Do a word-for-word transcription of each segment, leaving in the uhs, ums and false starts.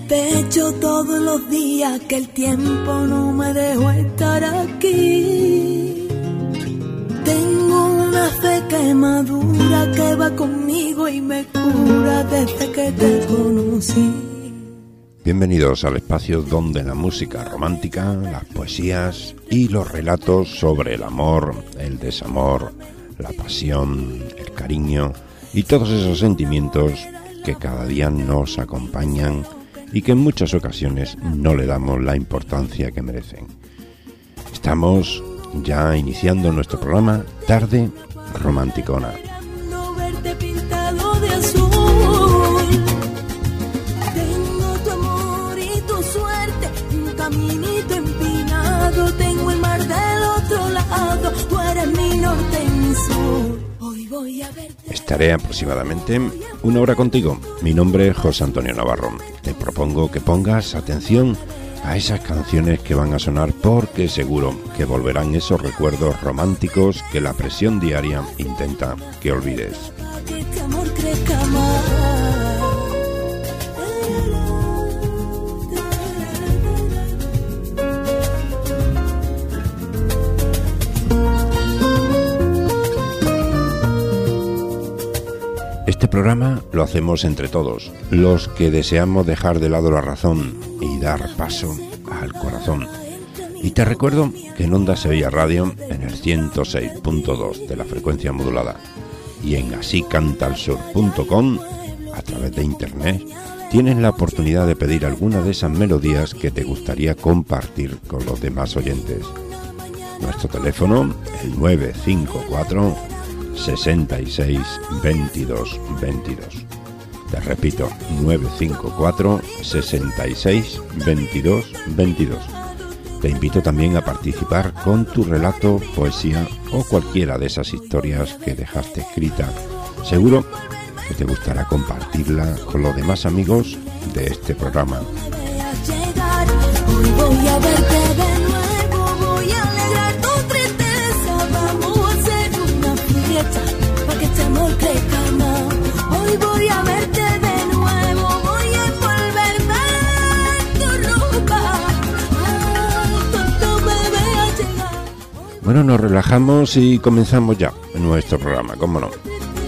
pecho todos los días que el tiempo no me dejó estar aquí. Tengo una fe que madura, que va conmigo y me cura desde que te conocí. Bienvenidos al espacio donde la música romántica, las poesías y los relatos sobre el amor, el desamor, la pasión, el cariño y todos esos sentimientos que cada día nos acompañan y que en muchas ocasiones no le damos la importancia que merecen. Estamos ya iniciando nuestro programa Tarde Romanticona. Caminito empinado, tengo el mar del otro lado, tú eres mi norte y mi sur. Hoy voy a verte. Estaré aproximadamente una hora contigo. Mi nombre es José Antonio Navarro. Te propongo que pongas atención a esas canciones que van a sonar porque seguro que volverán esos recuerdos románticos que la presión diaria intenta que olvides. Que este amor crezca más. Este programa lo hacemos entre todos, los que deseamos dejar de lado la razón y dar paso al corazón. Y te recuerdo que en Onda Sevilla Radio, en el ciento seis punto dos de la frecuencia modulada y en así canta el sur punto com, a través de internet, tienes la oportunidad de pedir alguna de esas melodías que te gustaría compartir con los demás oyentes. Nuestro teléfono, el nueve cinco cuatro, sesenta y seis, veintidós, veintidós. Te repito, nueve cinco cuatro, sesenta y seis, veintidós, veintidós. Te invito también a participar con tu relato, poesía o cualquiera de esas historias que dejaste escrita. Seguro que te gustará compartirla con los demás amigos de este programa. Hoy voy a verte de nuevo, voy a alegrar tu tristeza, vamos a hacer una fiesta para que este amor crezca más. Hoy voy a verte de nuevo, voy a envolverme en tu ropa. Ay, tonto bebé ha llegado. Bueno, nos relajamos y comenzamos ya nuestro programa, ¿cómo no?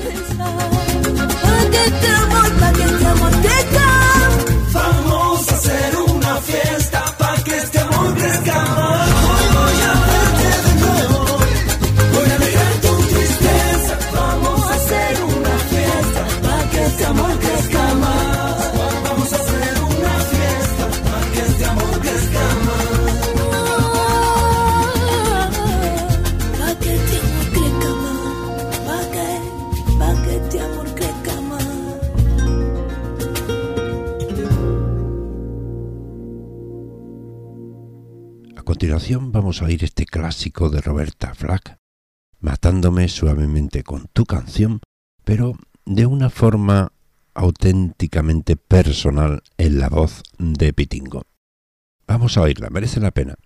Pa' que este amor, pa' que este amor crezca. Vamos a hacer una fiesta para que este amor crezca más. Hoy voy a verte de nuevo, voy a alegrar tu tristeza. Vamos a hacer una fiesta para que este amor crezca más. Vamos a hacer una fiesta para que este amor crezca más. Pa' que este amor crezca más. Pa' que, pa' que este amor crezca más. A continuación vamos a oír este clásico de Roberta Flack, Matándome suavemente con tu canción, pero de una forma auténticamente personal en la voz de Pitingo. Vamos a oírla, merece la pena.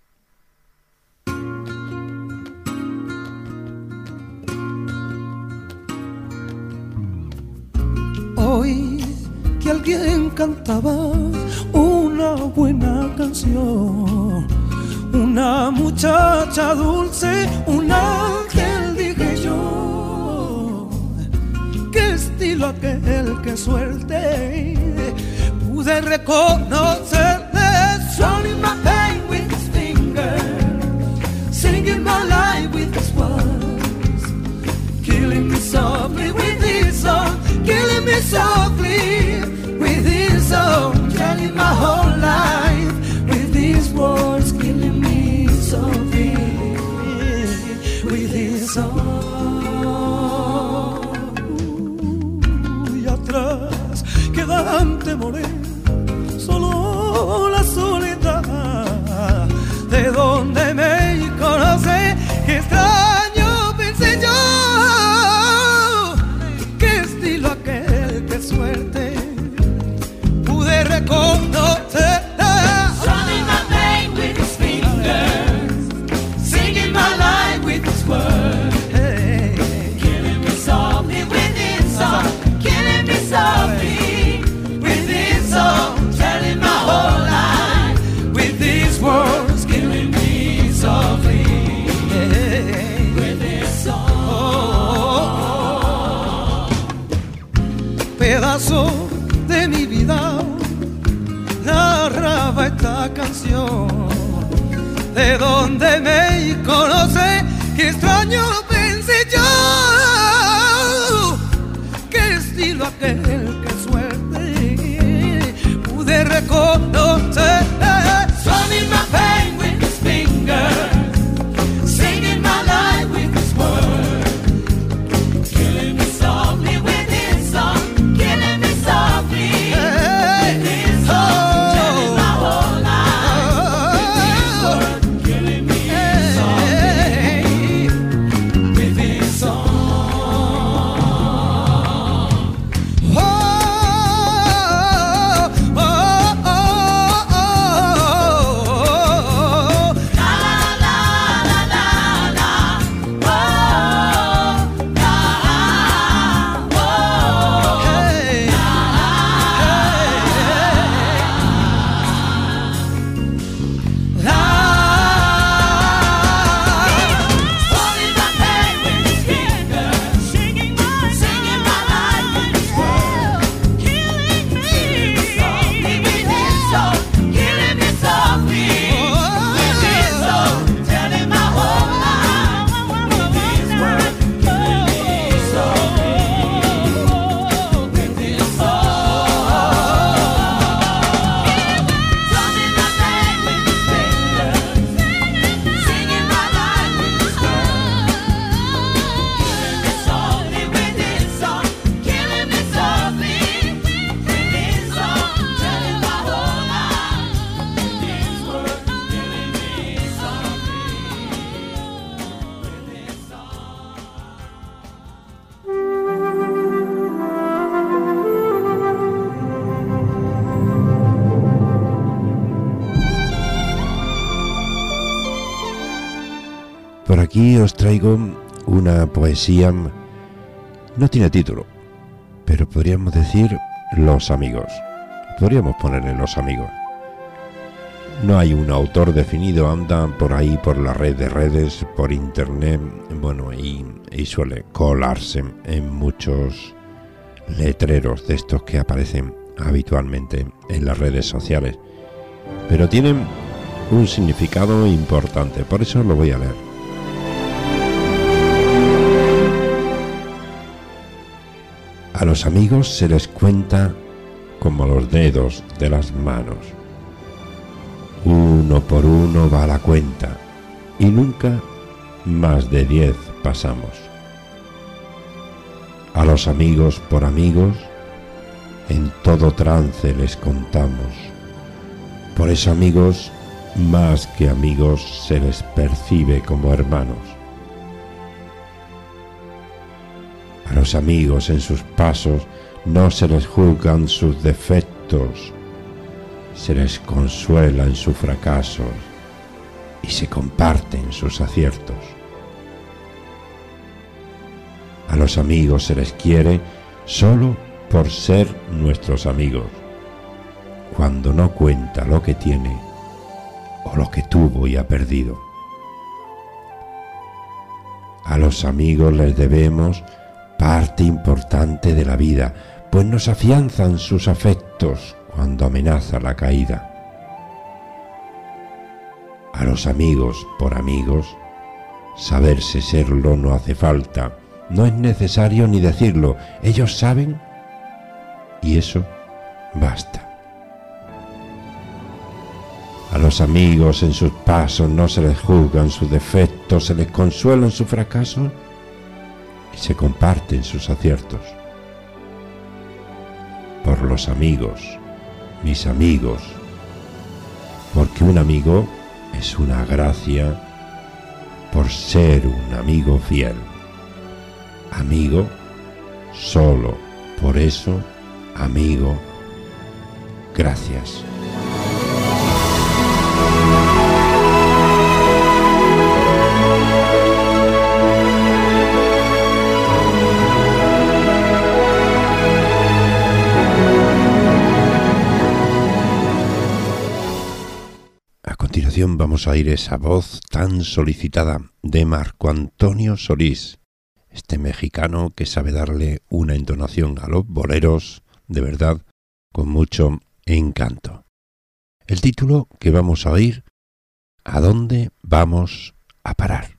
Hoy que alguien cantaba una buena canción, una muchacha dulce, un ángel, dije yo. Qué estilo aquel, qué suerte, pude reconocerle. Showing my pain with his fingers, singing my life with his words, killing me softly with his song, killing me softly with his song, telling my whole life with his words, killing me softly with his song. Y atrás quedante moré, solo la soledad de donde me conoce. Qué extraño pensé yo, qué estilo aquel, qué suerte pude reconocer. Running my pain with his fingers, singing my life with his words, hey, killing me softly with his song, killing me softly with his song, telling my pedazo de mi vida narraba esta canción. De donde me conoce, qué extraño pensé yo, qué estilo aquel, qué suerte pude reconocer. Strumming my pain with his fingers, singing my life with his words, killing me softly with his song, killing me softly with his song, telling my whole life with his words, killing me softly with his song. Oh, oh, oh, oh, oh. La, la, la, la, la, oh, la, oh, hey, la, la. Falling my pain with his fingers, singing my singing my life with his words, killing me softly with his song, killing me softly with his song, telling my whole life with his words, killing me softly with his song. Drumming my pain with his fingers, singing my life with his words, killing me softly with his song, killing me softly with his song, telling my whole life with his words, killing me softly with his song. Por aquí os traigo una poesía, no tiene título, pero podríamos decir Los Amigos. Podríamos ponerle Los Amigos. No hay un autor definido, anda por ahí por la red de redes, por internet, bueno, y, y suele colarse en muchos letreros de estos que aparecen habitualmente en las redes sociales. Pero tienen un significado importante, por eso lo voy a leer. A los amigos se les cuenta como los dedos de las manos. Uno por uno va la cuenta y nunca más de diez pasamos. A los amigos por amigos en todo trance les contamos. Por eso amigos, más que amigos, se les percibe como hermanos. A los amigos en sus pasos no se les juzgan sus defectos, se les consuela en sus fracasos y se comparten sus aciertos. A los amigos se les quiere solo por ser nuestros amigos, cuando no cuenta lo que tiene o lo que tuvo y ha perdido. A los amigos les debemos parte importante de la vida, pues nos afianzan sus afectos cuando amenaza la caída. A los amigos por amigos, saberse serlo no hace falta, no es necesario ni decirlo, ellos saben y eso basta. A los amigos en sus pasos no se les juzgan sus defectos, se les consuelan sus fracasos y se comparten sus aciertos. Por los amigos, mis amigos, porque un amigo es una gracia por ser un amigo fiel. Amigo, solo por eso, amigo, gracias. A continuación vamos a oír esa voz tan solicitada de Marco Antonio Solís, este mexicano que sabe darle una entonación a los boleros de verdad, con mucho encanto. El título que vamos a oír, ¿A dónde vamos a parar?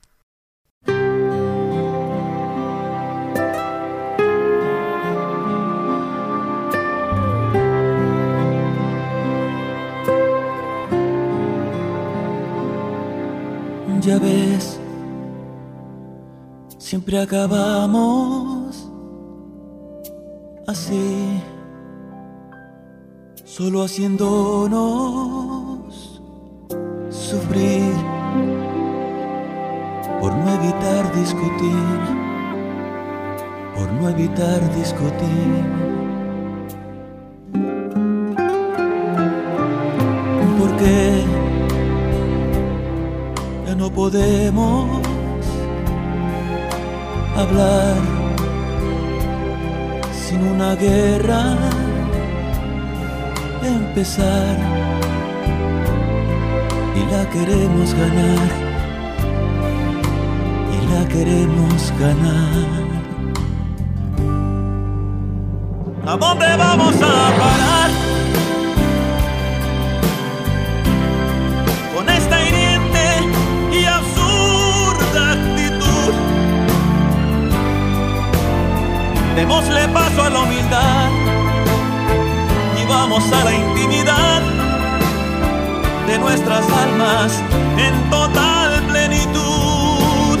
Ya ves, siempre acabamos así, solo haciéndonos sufrir por no evitar discutir, por no evitar discutir. ¿Por qué ya no podemos hablar sin una guerra empezar? Y la queremos ganar, y la queremos ganar. ¿A dónde vamos a parar? Con esta hiriente y absurda actitud. Démosle paso a la humildad y vamos a la intimidad de nuestras almas en total plenitud.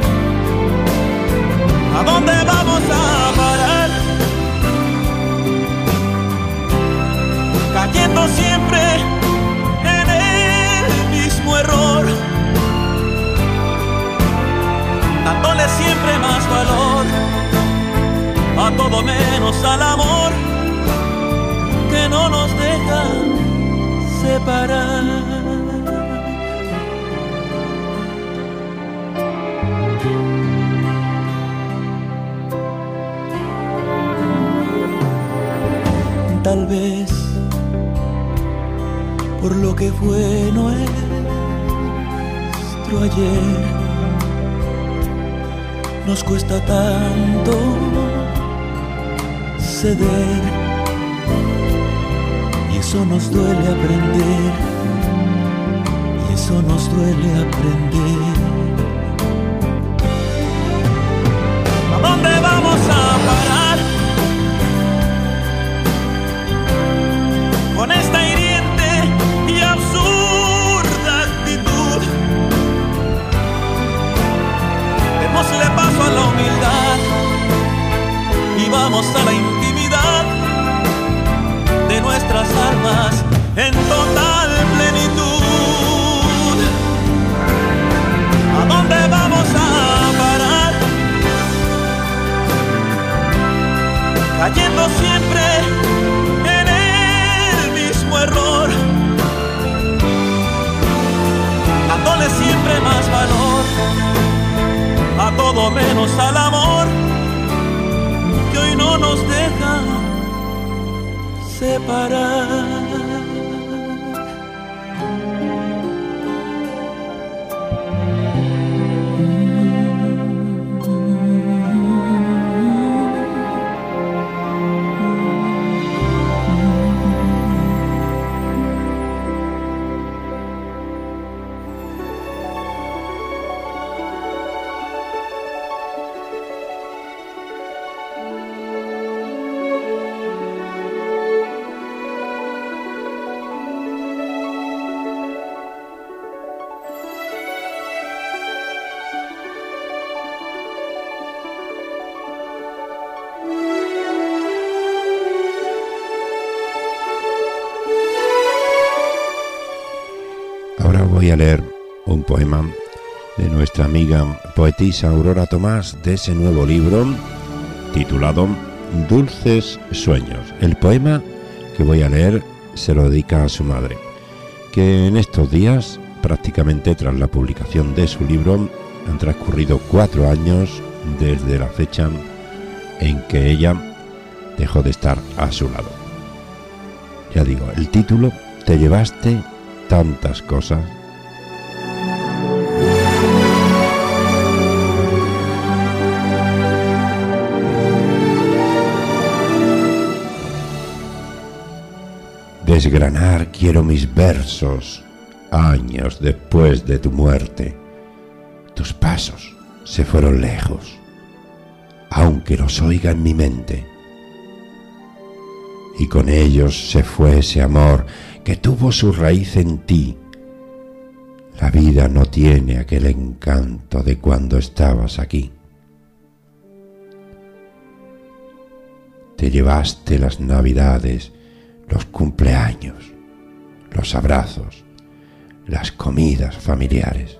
¿A dónde vamos a parar? Cayendo siempre en el mismo error, dándole siempre más valor a todo menos al amor que no nos deja separar. Tal vez por lo que fue nuestro ayer nos cuesta tanto ceder, y eso nos duele aprender, y eso nos duele aprender. ¿A dónde vamos a parar? Con esta hiriente y absurda actitud. Démosle paso a la humildad y vamos a la intimidad de nuestras almas en total plenitud. ¿A dónde vamos a parar? Cayendo siempre en el mismo error, dándole siempre más valor a todo menos al amor que hoy no nos deja separar. Voy a leer un poema de nuestra amiga poetisa Aurora Tomás, de ese nuevo libro titulado Dulces Sueños. El poema que voy a leer se lo dedica a su madre, que en estos días, prácticamente tras la publicación de su libro, han transcurrido cuatro años desde la fecha en que ella dejó de estar a su lado. Ya digo, el título: Te llevaste tantas cosas. desgranar quiero mis versos, años después de tu muerte. Tus pasos se fueron lejos, aunque los oiga en mi mente. Y con ellos se fue ese amor que tuvo su raíz en ti. La vida no tiene aquel encanto de cuando estabas aquí. Te llevaste las navidades, los cumpleaños, los abrazos, las comidas familiares.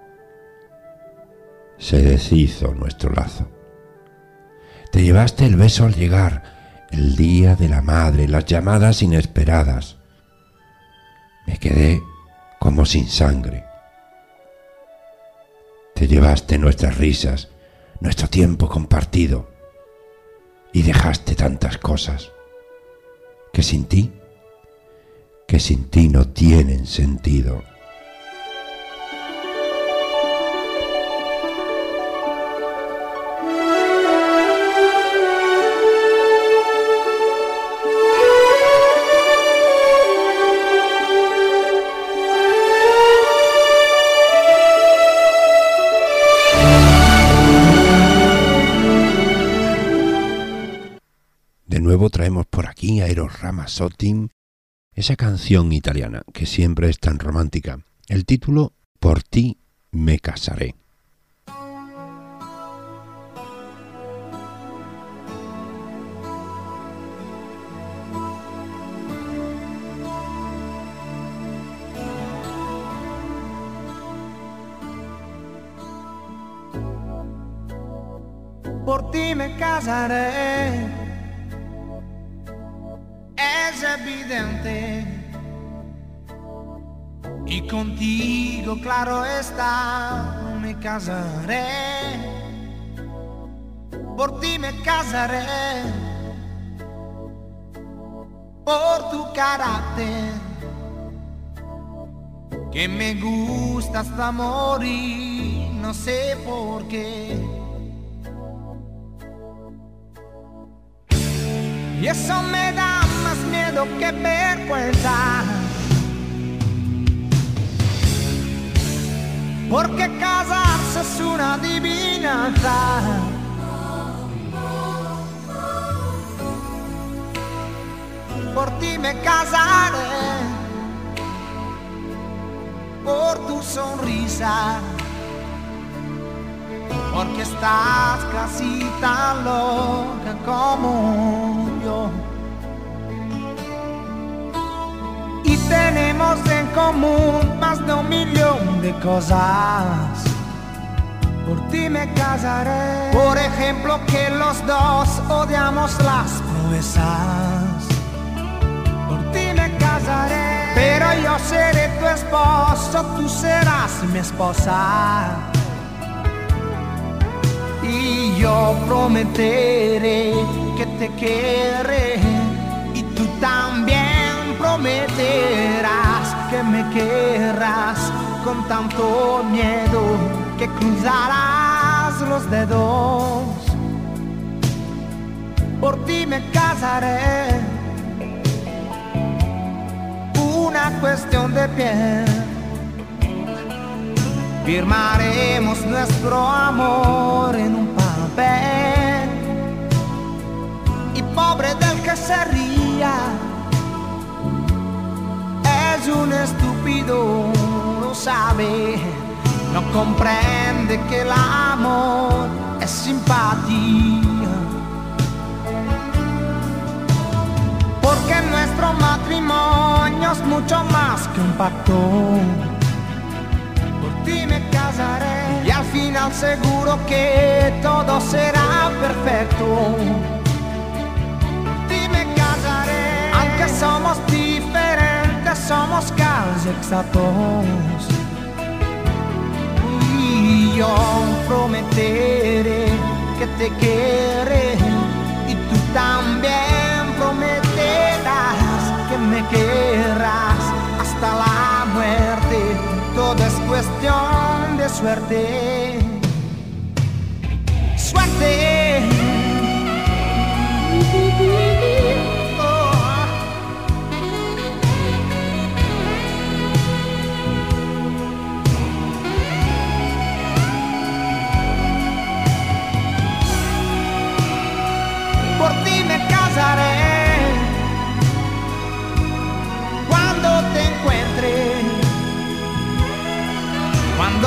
Se deshizo nuestro lazo. Te llevaste el beso al llegar, el día de la madre, las llamadas inesperadas. Me quedé como sin sangre. Te llevaste nuestras risas, nuestro tiempo compartido, y dejaste tantas cosas que sin ti, que sin ti no tienen sentido. Traemos por aquí a Eros Ramazzotti, esa canción italiana que siempre es tan romántica. El título, Por ti me casaré. Por ti me casaré. Es evidente, y contigo, claro está, me casaré. Por ti me casaré, por tu carácter, que me gusta hasta morir, no sé por qué. Y eso me da más miedo que vergüenza, porque casarse es una adivinanza. Por ti me casaré, por tu sonrisa, porque estás casi tan loca como yo. Y tenemos en común más de un millón de cosas. Por ti me casaré. Por ejemplo, que los dos odiamos las proezas. Por ti me casaré. Pero yo seré tu esposo, tú serás mi esposa. Y yo prometeré que te querré, y tú también prometerás que me querrás con tanto miedo que cruzarás los dedos. Por ti me casaré, una cuestión de piel. Firmaremos nuestro amor en un papel, y pobre del que se ría, es un estúpido, no sabe, no comprende que el amor es simpatía. Porque nuestro matrimonio es mucho más que un pacto. Por ti me casaré, y al final seguro que todo será perfecto. Por ti me casaré, aunque somos diferentes, somos casi exactos. Y yo prometeré que te querré, y tú también prometerás que me querrás hasta la muerte. Todo es cuestión de suerte. Suerte. Oh.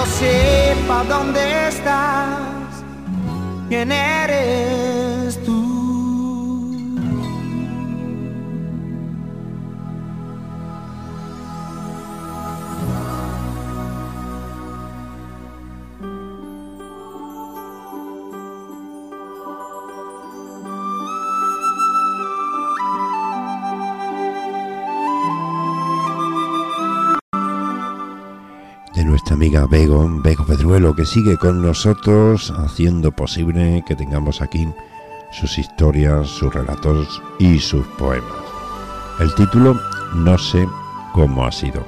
mundo sepa dónde estás, quién eres tú. De nuestra amiga Bego, Bego Pedruelo, que sigue con nosotros haciendo posible que tengamos aquí sus historias, sus relatos y sus poemas. El título, No sé cómo ha sido.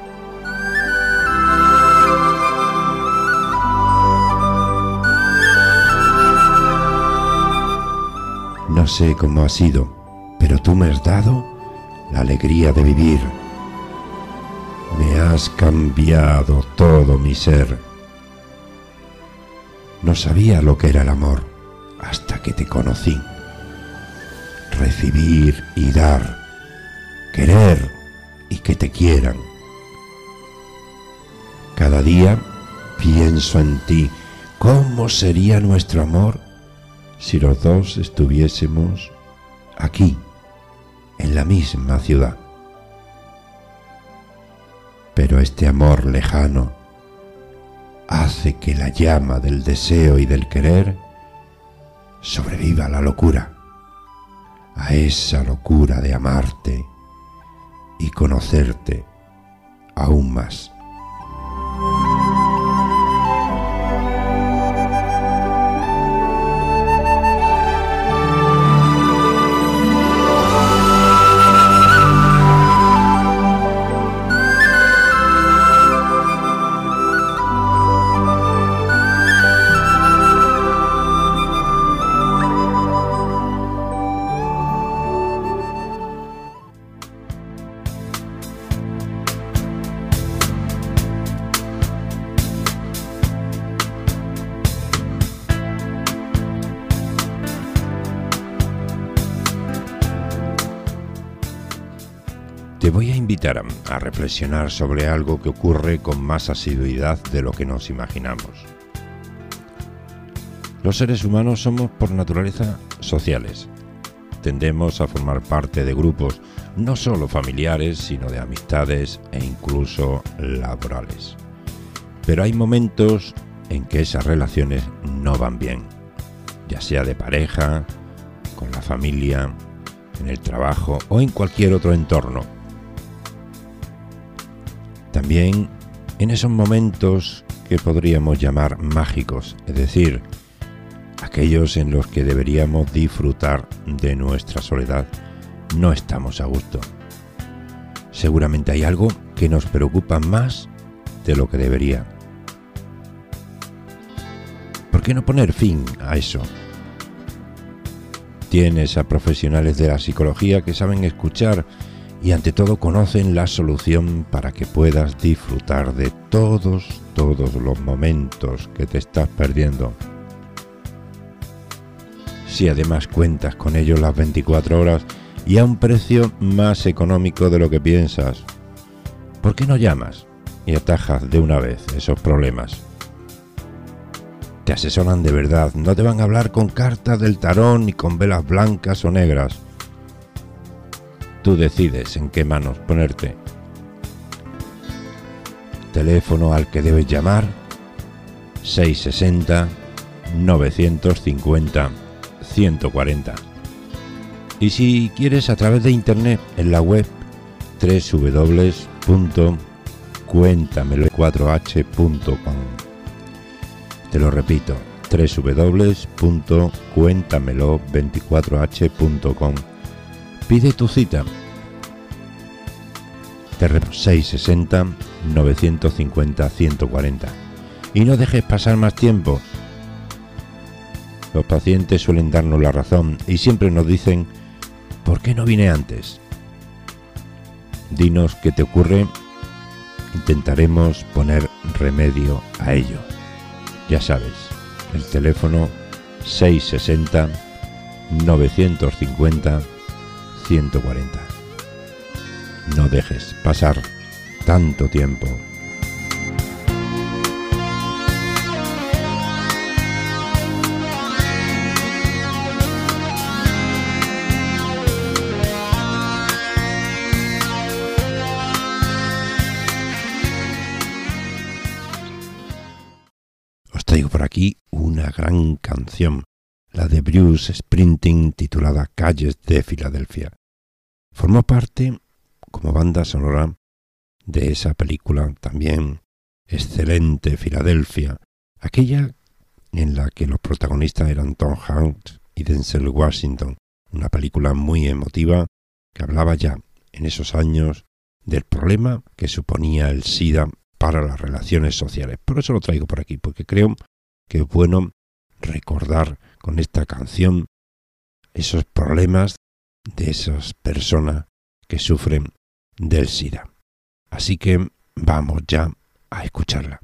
No sé cómo ha sido, pero tú me has dado la alegría de vivir. Me has cambiado todo mi ser. No sabía lo que era el amor hasta que te conocí. Recibir y dar, querer y que te quieran. Cada día pienso en ti. ¿Cómo sería nuestro amor si los dos estuviésemos aquí, en la misma ciudad? Pero este amor lejano hace que la llama del deseo y del querer sobreviva a la locura, a esa locura de amarte y conocerte aún más. Te voy a invitar a, a reflexionar sobre algo que ocurre con más asiduidad de lo que nos imaginamos. Los seres humanos somos por naturaleza sociales. Tendemos a formar parte de grupos, no solo familiares, sino de amistades e incluso laborales. Pero hay momentos en que esas relaciones no van bien, ya sea de pareja, con la familia, en el trabajo o en cualquier otro entorno. También en esos momentos que podríamos llamar mágicos, es decir, aquellos en los que deberíamos disfrutar de nuestra soledad, no estamos a gusto. Seguramente hay algo que nos preocupa más de lo que debería. ¿Por qué no poner fin a eso? Tienes a profesionales de la psicología que saben escuchar y ante todo conocen la solución para que puedas disfrutar de todos, todos los momentos que te estás perdiendo. Si además cuentas con ellos las veinticuatro horas y a un precio más económico de lo que piensas, ¿por qué no llamas y atajas de una vez esos problemas? Te asesoran de verdad, no te van a hablar con cartas del tarot ni con velas blancas o negras. Tú decides en qué manos ponerte. Teléfono al que debes llamar: seiscientos sesenta, novecientos cincuenta, ciento cuarenta. Y si quieres, a través de internet, en la web doble u doble u doble u punto cuéntamelo cuatro h punto com. Te lo repito, doble u doble u doble u punto cuéntamelo veinticuatro h punto com. Pide tu cita. Te repito, seiscientos sesenta, novecientos cincuenta, ciento cuarenta. Y no dejes pasar más tiempo. Los pacientes suelen darnos la razón y siempre nos dicen: ¿por qué no vine antes? Dinos qué te ocurre. Intentaremos poner remedio a ello. Ya sabes, el teléfono seiscientos sesenta, novecientos cincuenta, ciento cuarenta. No dejes pasar tanto tiempo. os traigo por aquí una gran canción, la de Bruce Springsteen, titulada Calles de Filadelfia. Formó parte, como banda sonora, de esa película también excelente, Filadelfia, aquella en la que los protagonistas eran Tom Hanks y Denzel Washington, una película muy emotiva que hablaba ya en esos años del problema que suponía el SIDA para las relaciones sociales. Por eso lo traigo por aquí, porque creo que es bueno recordar con esta canción esos problemas de esas personas que sufren del SIDA. Así que vamos ya a escucharla.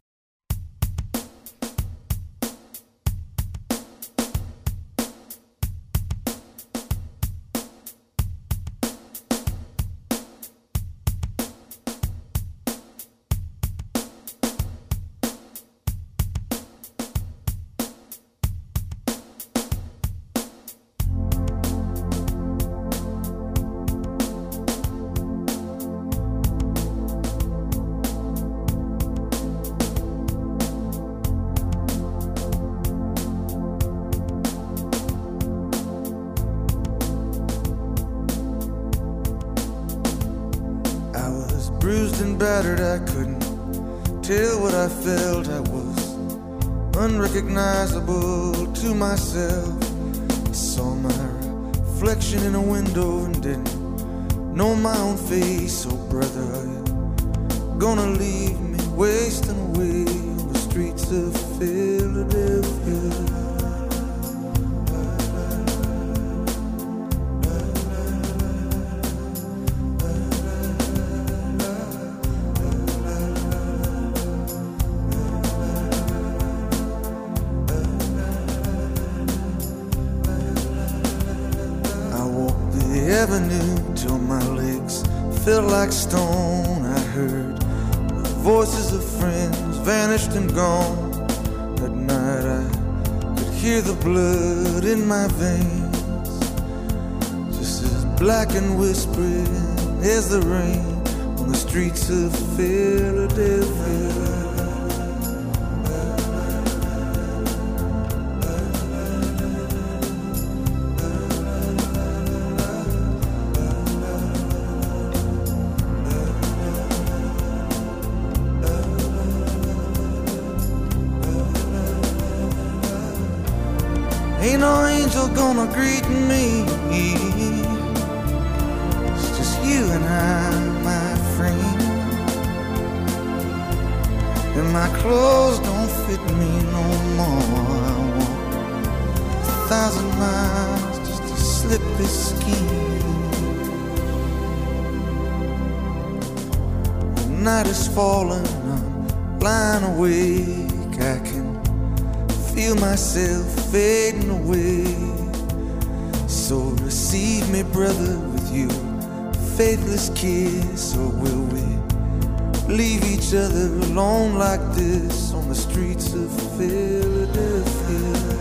Bruised and battered, I couldn't tell what I felt. I was unrecognizable to myself. I saw my reflection in a window and didn't know my own face. Oh brother, are you gonna leave me wasting away on the streets of Philadelphia? Avenue till my legs felt like stone. I heard the voices of friends vanished and gone. At night I could hear the blood in my veins, just as black and whispering as the rain on the streets of Philadelphia. Ain't no angel gonna greet me. It's just you and I, my friend. And my clothes don't fit me no more. I walk a thousand miles just to slip this skin. The night is falling, I'm lying awake. I can feel myself fading away. So receive me, brother, with you faithless kiss. Or will we leave each other alone like this on the streets of Philadelphia?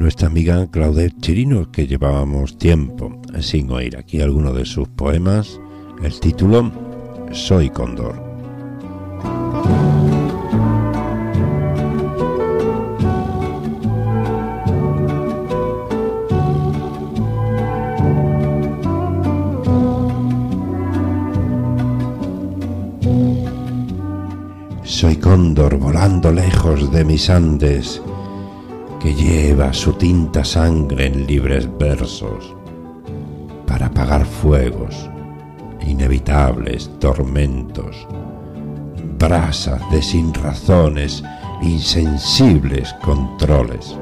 nuestra amiga Claudette Chirino, que llevábamos tiempo sin oír aquí alguno de sus poemas. El título, Soy Cóndor. Soy cóndor volando lejos de mis Andes, que lleva su tinta sangre en libres versos para apagar fuegos, inevitables tormentos, brasas de sinrazones, insensibles controles.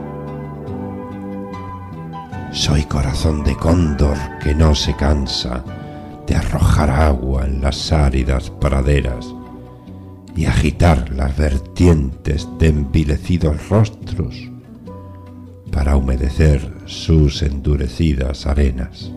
Soy corazón de cóndor que no se cansa de arrojar agua en las áridas praderas y agitar las vertientes de envilecidos rostros para humedecer sus endurecidas arenas.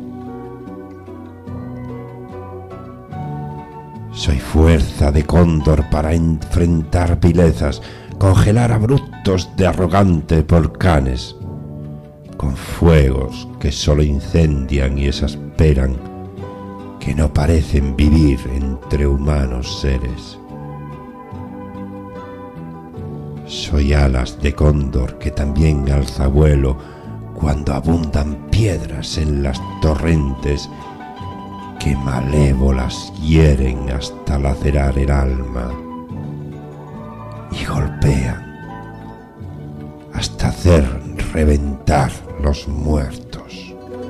Soy fuerza de cóndor para enfrentar vilezas, congelar abruptos de arrogantes volcanes, con fuegos que solo incendian y exasperan, que no parecen vivir entre humanos seres. Soy alas de cóndor que también alza vuelo cuando abundan piedras en las torrentes que malévolas hieren hasta lacerar el alma y golpean hasta hacer reventar los muertos.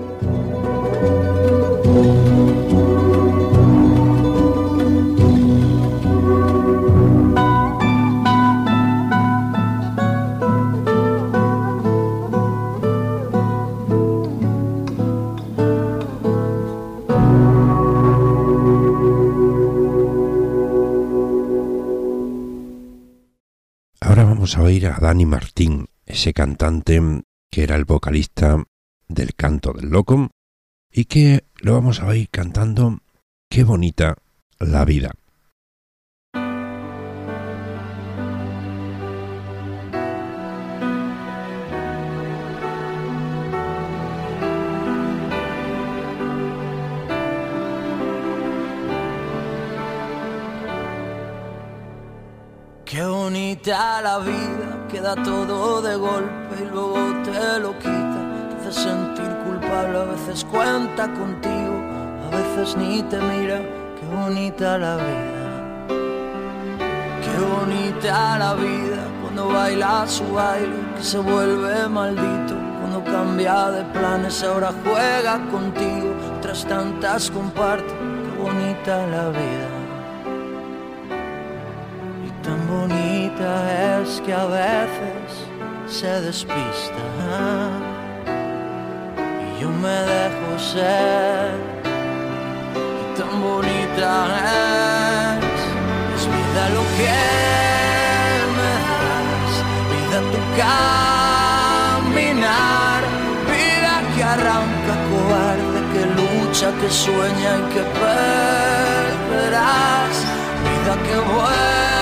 Vamos a oír a Dani Martín, ese cantante que era el vocalista del Canto del Loco y que lo vamos a oír cantando Qué bonita la vida. Qué bonita la vida, que da todo de golpe y luego te lo quita. Te hace sentir culpable, a veces cuenta contigo, a veces ni te mira. Qué bonita la vida, qué bonita la vida. Cuando baila su baile, que se vuelve maldito. Cuando cambia de planes, ahora juega contigo. Tras tantas comparte, qué bonita la vida. Tan bonita es que a veces se despista y yo me dejo ser. Y tan bonita es, es vida lo que me das, vida tu caminar, vida que arranca cobarde, que lucha, que sueña y que perderás, vida que vuelve,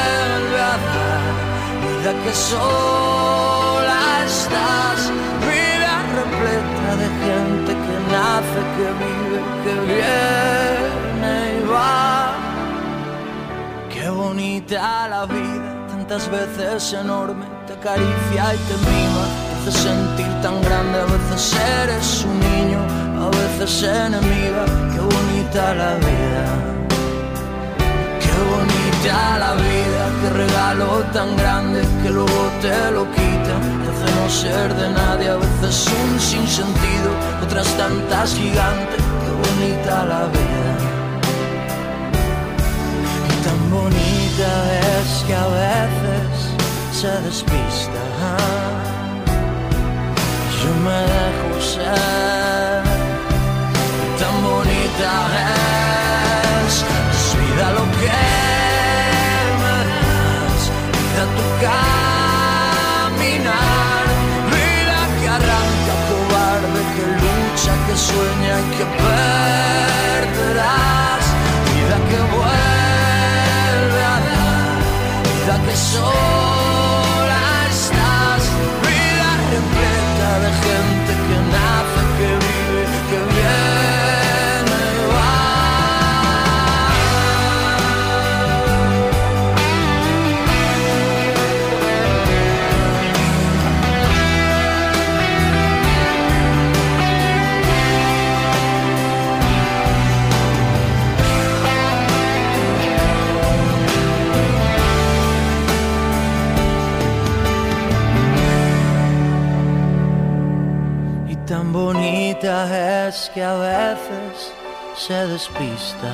vida que sola estás, vida repleta de gente que nace, que vive, que viene y va. Qué bonita la vida, tantas veces enorme, te acaricia y te mima, te hace sentir tan grande, a veces eres un niño, a veces enemiga. Qué bonita la vida, qué bonita la vida, qué regalo tan grande que luego te lo quita. Te hace no ser de nadie, a veces un sinsentido, otras tantas gigantes. Qué bonita la vida, y tan bonita es que a veces se despista. Yo me dejo ser, y tan bonita es, es vida lo que me das, vida tu caminar, vida que arranca cobarde, que lucha, que sueña y que perderás, vida que vuelve a dar, vida que sola estás, vida repleta gente que nace, que vive, que viene y va. Tan bonita es que a veces se despista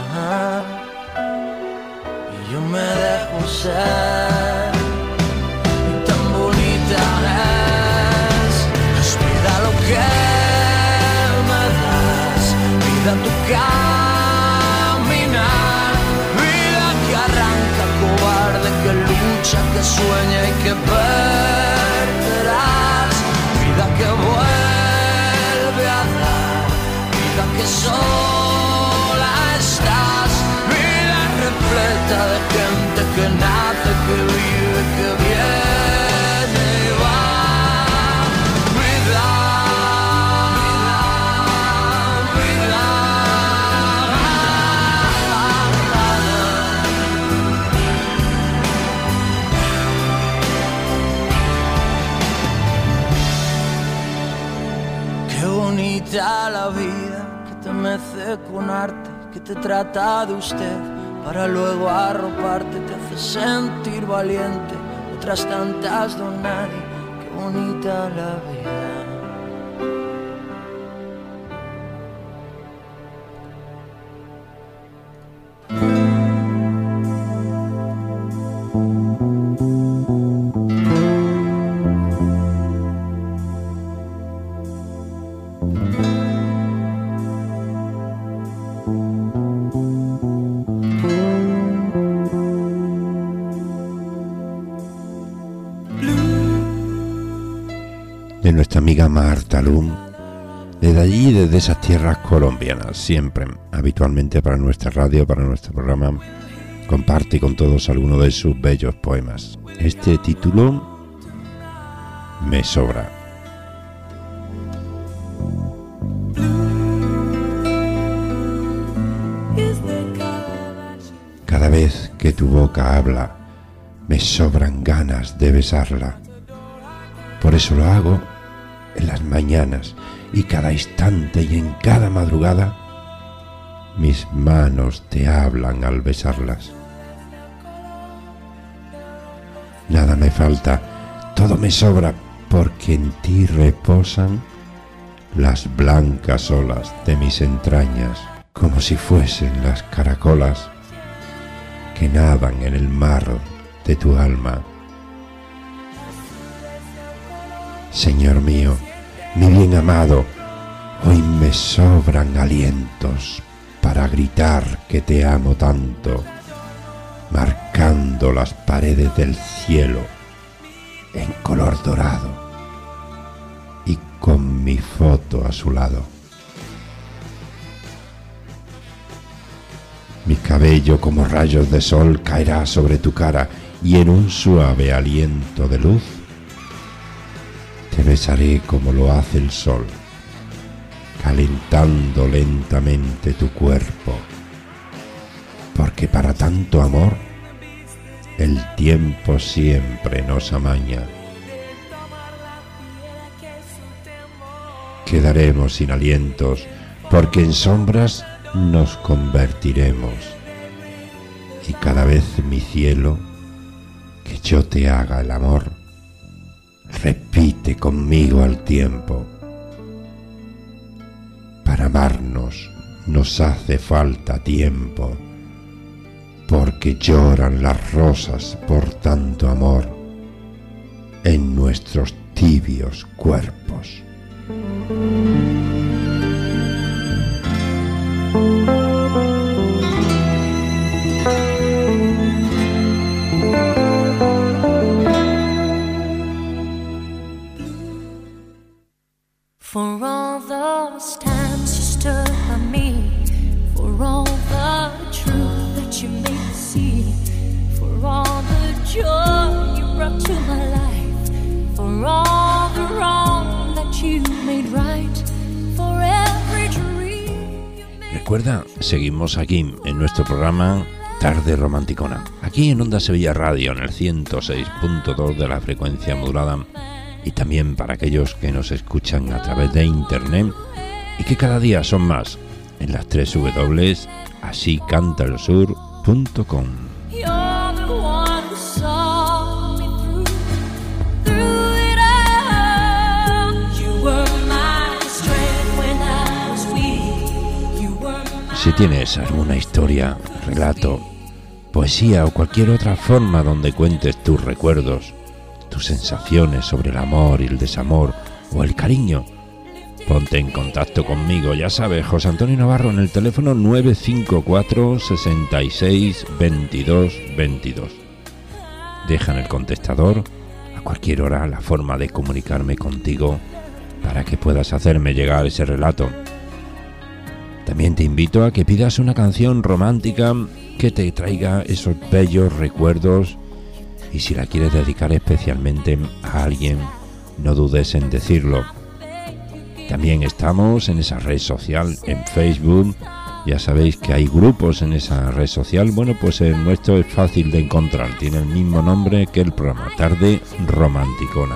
y yo me dejo ser. Y tan bonita es, es vida lo que me das, vida tu caminar, vida que arranca cobarde, que lucha, que sueña y que perderás, vida que vuelve a dar, vida que sola estás, vida repleta de gente que nace, que vive, que viene y va. Vida, vida, qué bonita la vida que te mece con arte, que te trata de usted para luego arroparte, te hace sentir valiente, otras tantas don nadie, qué bonita la vida. De nuestra amiga Marta Lum, desde allí, desde esas tierras colombianas, siempre, habitualmente para nuestra radio, para nuestro programa, comparte con todos alguno de sus bellos poemas. Este título, Me sobra. Cada vez que tu boca habla, me sobran ganas de besarla. Por eso lo hago en las mañanas y cada instante y en cada madrugada mis manos te hablan al besarlas. Nada me falta, todo me sobra, porque en ti reposan las blancas olas de mis entrañas, como si fuesen las caracolas que nadan en el mar de tu alma. Señor mío, mi bien amado, hoy me sobran alientos para gritar que te amo tanto, marcando las paredes del cielo en color dorado y con mi foto a su lado. Mi cabello como rayos de sol caerá sobre tu cara y en un suave aliento de luz te besaré como lo hace el sol, calentando lentamente tu cuerpo, porque para tanto amor el tiempo siempre nos amaña. Quedaremos sin alientos, porque en sombras nos convertiremos, y cada vez mi cielo, que yo te haga el amor, repite conmigo al tiempo. Para amarnos nos hace falta tiempo, porque lloran las rosas por tanto amor en nuestros tibios cuerpos. For all those times you stood by me, for all the truth that you made me see, for all the joy you brought to my life, for all the wrong that you made recuerda, seguimos aquí en nuestro programa Tarde Romanticona, aquí en Onda Sevilla Radio, en el ciento seis punto dos de la frecuencia modulada, y también para aquellos que nos escuchan a través de internet y que cada día son más en las tres w punto así canta el sur punto com. Si tienes alguna historia, relato, poesía o cualquier otra forma donde cuentes tus recuerdos, tus sensaciones sobre el amor y el desamor o el cariño, ponte en contacto conmigo, ya sabes, José Antonio Navarro en el teléfono nueve cinco cuatro, seis seis, veintidós, veintidós. Deja en el contestador a cualquier hora la forma de comunicarme contigo para que puedas hacerme llegar ese relato. También te invito a que pidas una canción romántica que te traiga esos bellos recuerdos, y si la quieres dedicar especialmente a alguien, no dudes en decirlo. También estamos en esa red social, en Facebook. Ya sabéis que hay grupos en esa red social. Bueno, pues el nuestro es fácil de encontrar, tiene el mismo nombre que el programa, Tarde Romanticona.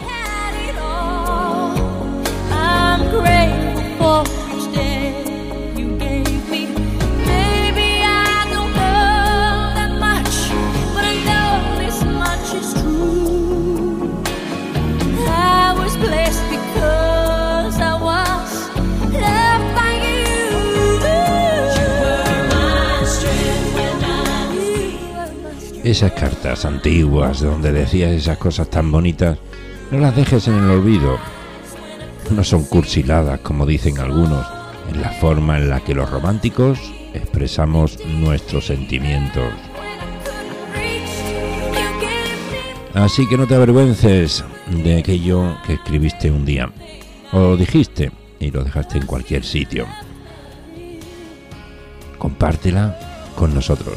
Esas cartas antiguas donde decías esas cosas tan bonitas, no las dejes en el olvido. No son cursiladas, como dicen algunos, en la forma en la que los románticos expresamos nuestros sentimientos. Así que no te avergüences de aquello que escribiste un día, o dijiste y lo dejaste en cualquier sitio. Compártela con nosotros.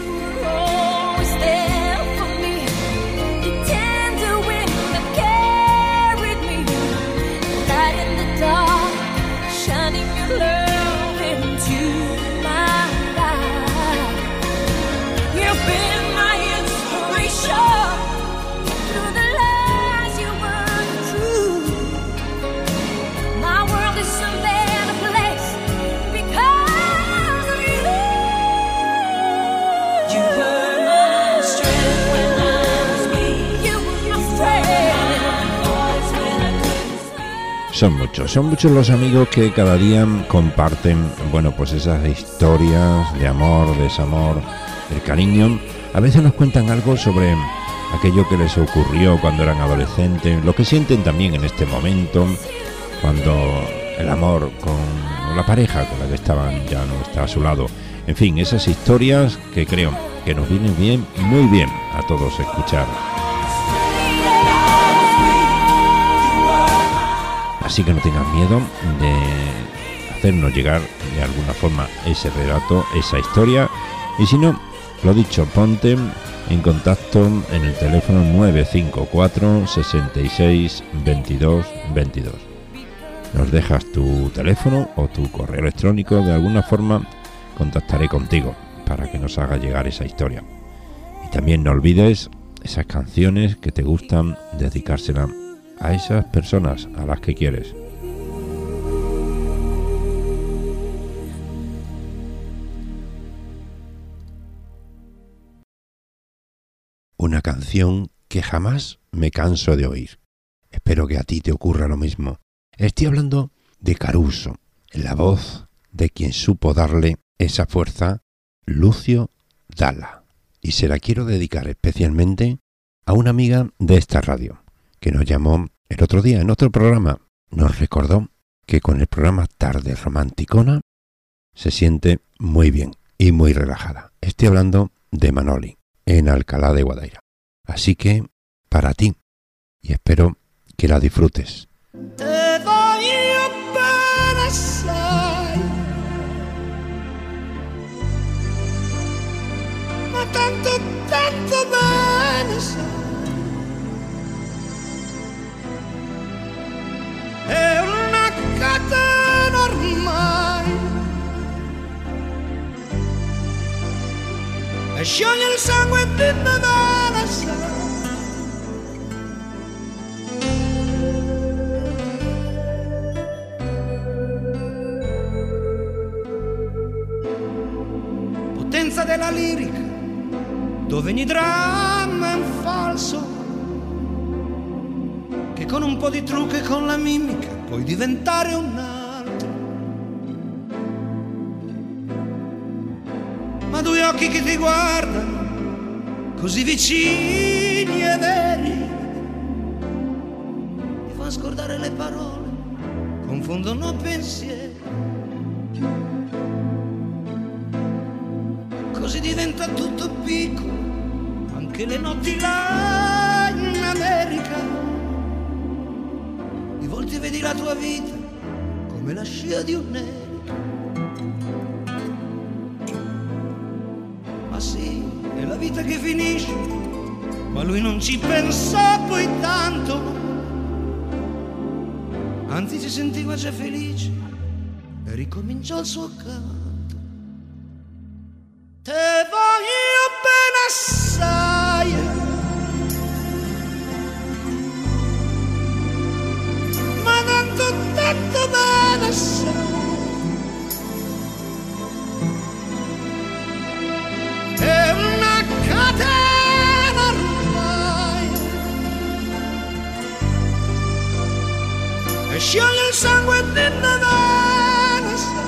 Son muchos, son muchos los amigos que cada día comparten, bueno, pues esas historias de amor, desamor, de cariño. A veces nos cuentan algo sobre aquello que les ocurrió cuando eran adolescentes, lo que sienten también en este momento, cuando el amor con la pareja con la que estaban ya no está a su lado. En fin, esas historias que creo que nos vienen bien, muy bien a todos escuchar. Así que no tengas miedo de hacernos llegar de alguna forma ese relato, esa historia. Y si no, lo dicho, ponte en contacto en el teléfono nueve cinco cuatro, seis seis, veintidós, veintidós. Nos dejas tu teléfono o tu correo electrónico, de alguna forma contactaré contigo para que nos haga llegar esa historia. Y también no olvides esas canciones que te gustan, dedicárselas a esas personas a las que quieres. Una canción que jamás me canso de oír. Espero que a ti te ocurra lo mismo. Estoy hablando de Caruso, en la voz de quien supo darle esa fuerza, Lucio Dalla. Y se la quiero dedicar especialmente a una amiga de esta radio, que nos llamó el otro día en otro programa. Nos recordó que con el programa Tarde Romanticona se siente muy bien y muy relajada. Estoy hablando de Manoli, en Alcalá de Guadaira. Así que, para ti, y espero que la disfrutes. Te voglio bene assai, ma tanto, tanto bene sai. È una catena ormai scioglie il sangue e ti devasta. Potenza della lirica, dove ogni dramma è un falso, che con un po' di trucco e con la mimica puoi diventare un altro. Ma due occhi che ti guardano, così vicini e veri, ti fanno scordare le parole, confondono pensieri. Così diventa tutto piccolo, anche le notti là in America. Di volte vedi la tua vita come la scia di un'elica. Ma sì, è la vita che finisce, ma lui non ci pensò poi tanto. Anzi si sentiva già felice e ricominciò il suo canto. Te voglio bene assai, ma tanto tanto bene assai. È una catena ormai, e scioglie il sangue di bene assai.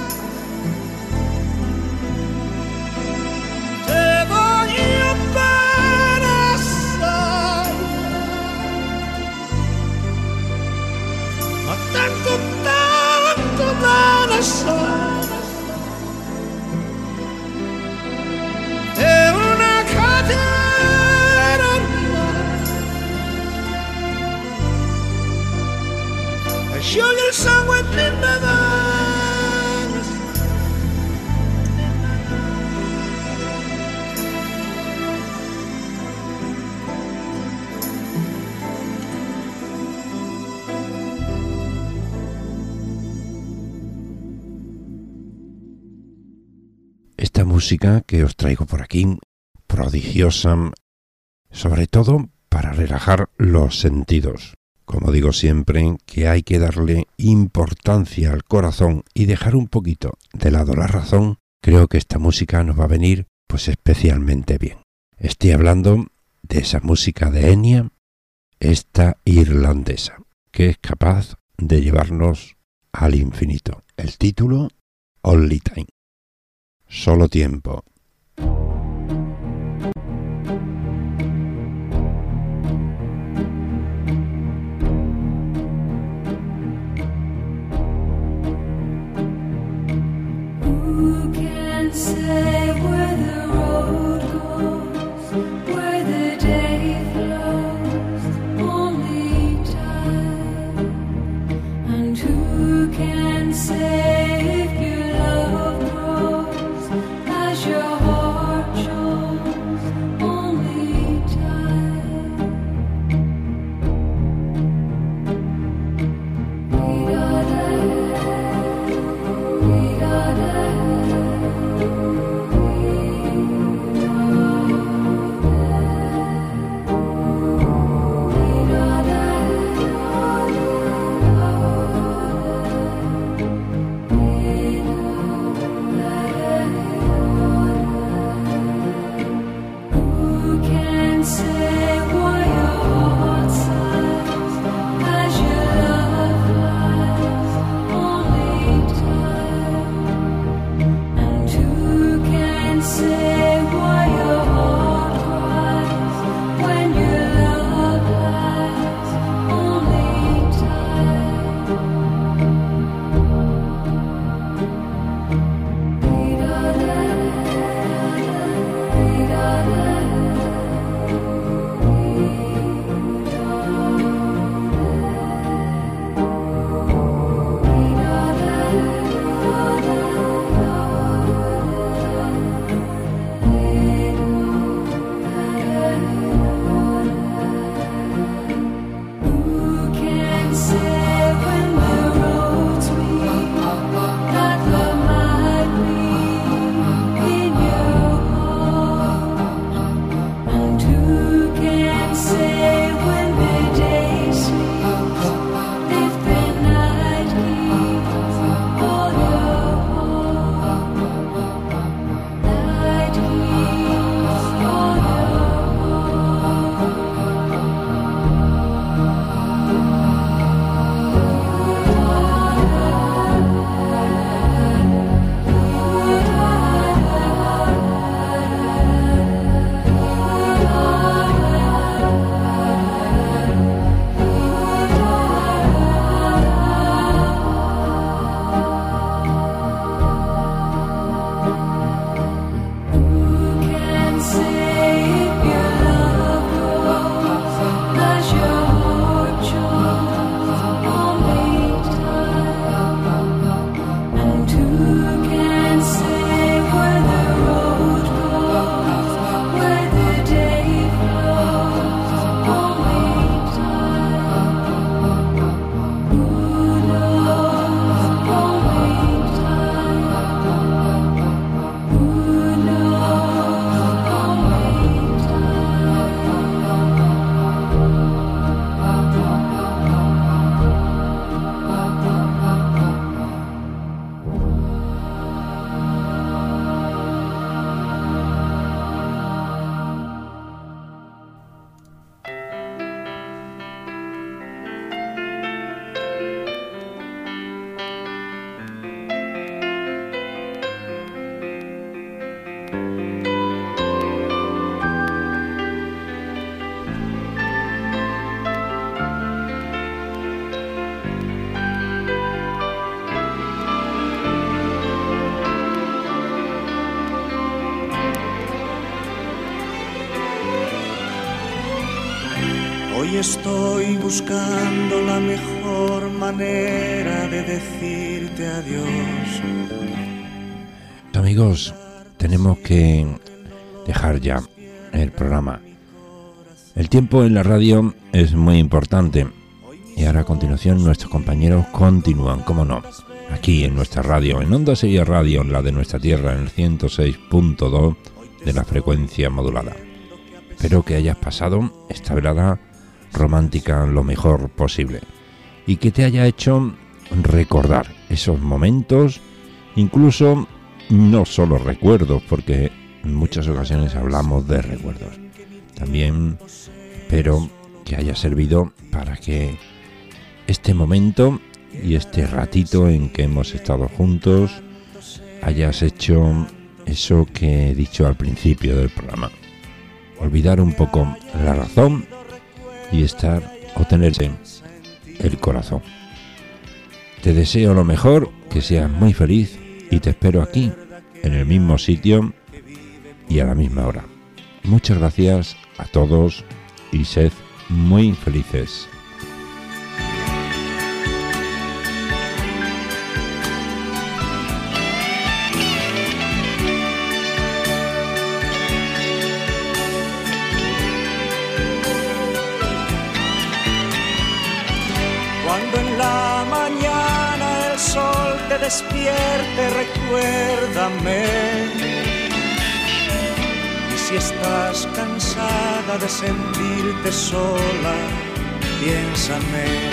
Tanto, tanto bene sai, è una catena ormai, e scioglie il sangue di bevere. Esta música que os traigo por aquí, prodigiosa, sobre todo para relajar los sentidos. Como digo siempre, que hay que darle importancia al corazón y dejar un poquito de lado la razón, creo que esta música nos va a venir pues especialmente bien. Estoy hablando de esa música de Enya, esta irlandesa, que es capaz de llevarnos al infinito. El título, Only Time. Solo tiempo. Who can say where the road goes, where the day flows? Only time. And who can say if your love grows as your heart shows? Only time. We gotta, we gotta, we gotta Hoy estoy buscando la mejor manera de decirte adiós. Amigos, tenemos que dejar ya el programa. El tiempo en la radio es muy importante y ahora a continuación nuestros compañeros continúan, como no, aquí en nuestra radio, en Onda Sevilla Radio, en la de nuestra tierra, en el ciento seis punto dos de la frecuencia modulada. Espero que hayas pasado esta velada romántica lo mejor posible y que te haya hecho recordar esos momentos, incluso no solo recuerdos, porque en muchas ocasiones hablamos de recuerdos. También espero que haya servido para que este momento y este ratito en que hemos estado juntos hayas hecho eso que he dicho al principio del programa: olvidar un poco la razón y estar o tenerse el corazón. Te deseo lo mejor, que seas muy feliz y te espero aquí, en el mismo sitio y a la misma hora. Muchas gracias a todos y sed muy felices. Cuando en la mañana el sol te despierte, recuérdame. Y si estás cansada de sentirte sola, piénsame.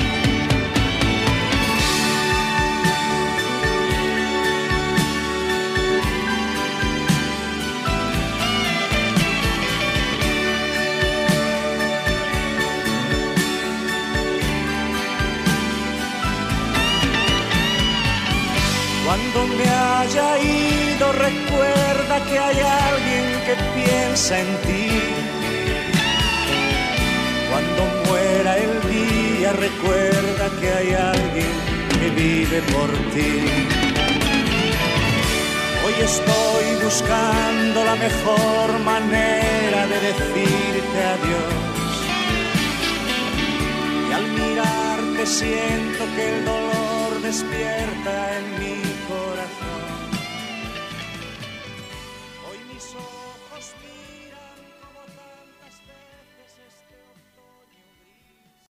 Cuando me haya ido, recuerda que hay alguien que piensa en ti. Cuando muera el día, recuerda que hay alguien que vive por ti. Hoy estoy buscando la mejor manera de decirte adiós. Y al mirarte siento que el dolor despierta